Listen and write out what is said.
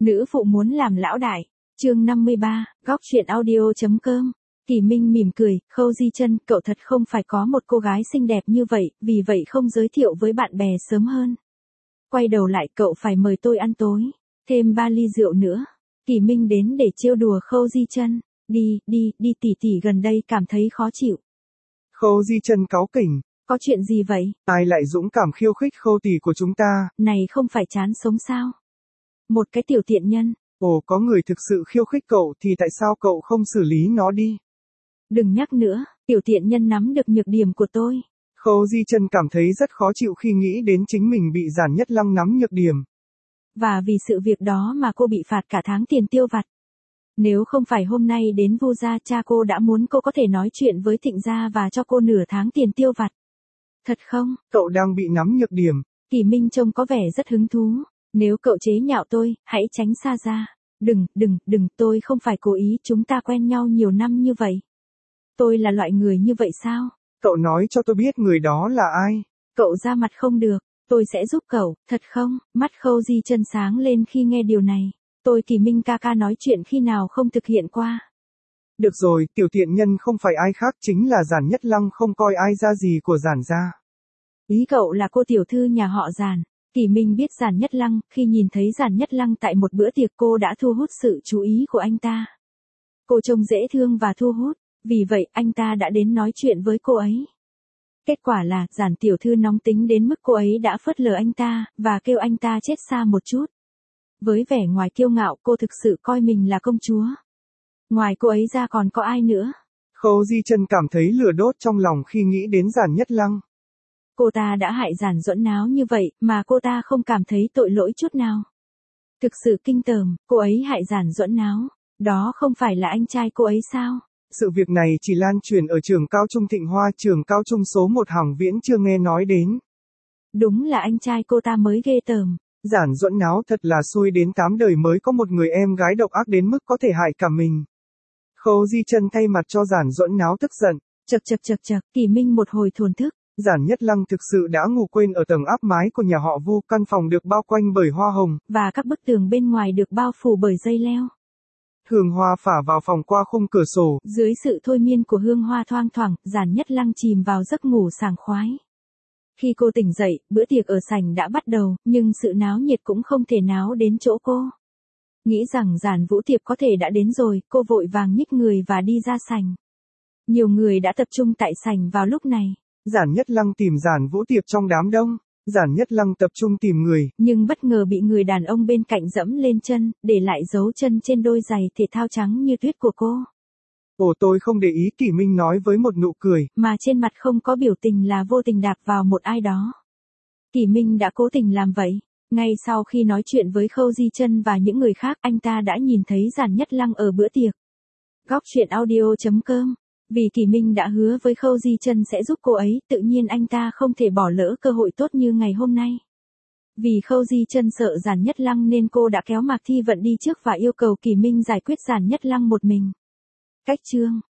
Nữ phụ muốn làm lão đại. Chương 53, góc truyện audio.com. Kỳ Minh mỉm cười, Khâu Di Chân, cậu thật không phải có một cô gái xinh đẹp như vậy, vì vậy không giới thiệu với bạn bè sớm hơn. Quay đầu lại cậu phải mời tôi ăn tối, thêm 3 ly rượu nữa. Kỳ Minh đến để trêu đùa Khâu Di Chân. Đi tỷ gần đây cảm thấy khó chịu. Khâu Di Chân cáu kỉnh. Có chuyện gì vậy? Ai lại dũng cảm khiêu khích Khâu tỷ của chúng ta? Này không phải chán sống sao? Một cái tiểu tiện nhân. Ồ, có người thực sự khiêu khích cậu thì tại sao cậu không xử lý nó đi? Đừng nhắc nữa, tiểu tiện nhân nắm được nhược điểm của tôi. Khâu Di Chân cảm thấy rất khó chịu khi nghĩ đến chính mình bị Giản Nhất Lăng nắm nhược điểm. Và vì sự việc đó mà cô bị phạt cả tháng tiền tiêu vặt. Nếu không phải hôm nay đến Vu gia, cha cô đã muốn cô có thể nói chuyện với Thịnh gia và cho cô nửa tháng tiền tiêu vặt. Thật không? Cậu đang bị nắm nhược điểm. Kỳ Minh trông có vẻ rất hứng thú. Nếu cậu chế nhạo tôi, hãy tránh xa ra. Đừng, tôi không phải cố ý, chúng ta quen nhau nhiều năm như vậy. Tôi là loại người như vậy sao? Cậu nói cho tôi biết người đó là ai. Cậu ra mặt không được, tôi sẽ giúp cậu, thật không? Mắt Khâu Di Chân sáng lên khi nghe điều này. Tôi Kỳ Minh ca nói chuyện khi nào không thực hiện qua. Được rồi, tiểu tiện nhân không phải ai khác chính là Giản Nhất Lăng, không coi ai ra gì của Giản gia. Ý cậu là cô tiểu thư nhà họ Giản. Kỳ Minh biết Giản Nhất Lăng, khi nhìn thấy Giản Nhất Lăng tại một bữa tiệc cô đã thu hút sự chú ý của anh ta. Cô trông dễ thương và thu hút, vì vậy anh ta đã đến nói chuyện với cô ấy. Kết quả là Giản tiểu thư nóng tính đến mức cô ấy đã phớt lờ anh ta, và kêu anh ta chết xa một chút. Với vẻ ngoài kiêu ngạo cô thực sự coi mình là công chúa. Ngoài cô ấy ra còn có ai nữa? Khâu Di Chân cảm thấy lửa đốt trong lòng khi nghĩ đến Giản Nhất Lăng. Cô ta đã hại Giản Duẫn Náo như vậy mà cô ta không cảm thấy tội lỗi chút nào. Thực sự kinh tởm, cô ấy hại Giản Duẫn Náo. Đó không phải là anh trai cô ấy sao? Sự việc này chỉ lan truyền ở trường cao trung Thịnh Hoa, trường cao trung số 1 Hằng Viễn chưa nghe nói đến. Đúng là anh trai cô ta mới ghê tởm. Giản Duẫn Náo thật là xui đến 8 đời mới có một người em gái độc ác đến mức có thể hại cả mình. Khâu Di Chân thay mặt cho Giản Duẫn Náo tức giận. Chậc, Kỳ Minh một hồi thổn thức. Giản Nhất Lăng thực sự đã ngủ quên ở tầng áp mái của nhà họ Vu, căn phòng được bao quanh bởi hoa hồng. Và các bức tường bên ngoài được bao phủ bởi dây leo. Hương hoa phả vào phòng qua khung cửa sổ. Dưới sự thôi miên của hương hoa thoang thoảng, Giản Nhất Lăng chìm vào giấc ngủ sảng khoái. Khi cô tỉnh dậy, bữa tiệc ở sảnh đã bắt đầu, nhưng sự náo nhiệt cũng không thể náo đến chỗ cô. Nghĩ rằng Giản Vũ Tiệp có thể đã đến rồi, cô vội vàng nhích người và đi ra sảnh. Nhiều người đã tập trung tại sảnh vào lúc này. Giản Nhất Lăng tìm Giản Vũ Tiệp trong đám đông. Giản Nhất Lăng tập trung tìm người, nhưng bất ngờ bị người đàn ông bên cạnh dẫm lên chân, để lại dấu chân trên đôi giày thể thao trắng như tuyết của cô. Ồ, tôi không để ý, Kỳ Minh nói với một nụ cười, mà trên mặt không có biểu tình, là vô tình đạp vào một ai đó. Kỳ Minh đã cố tình làm vậy. Ngay sau khi nói chuyện với Khâu Di Chân và những người khác, anh ta đã nhìn thấy Giản Nhất Lăng ở bữa tiệc. Góc truyện audio.com. Vì Kỳ Minh đã hứa với Khâu Di Chân sẽ giúp cô ấy, tự nhiên anh ta không thể bỏ lỡ cơ hội tốt như ngày hôm nay. Vì Khâu Di Chân sợ Giản Nhất Lăng nên cô đã kéo Mạc Thi Vận đi trước và yêu cầu Kỳ Minh giải quyết Giản Nhất Lăng một mình. Cách chương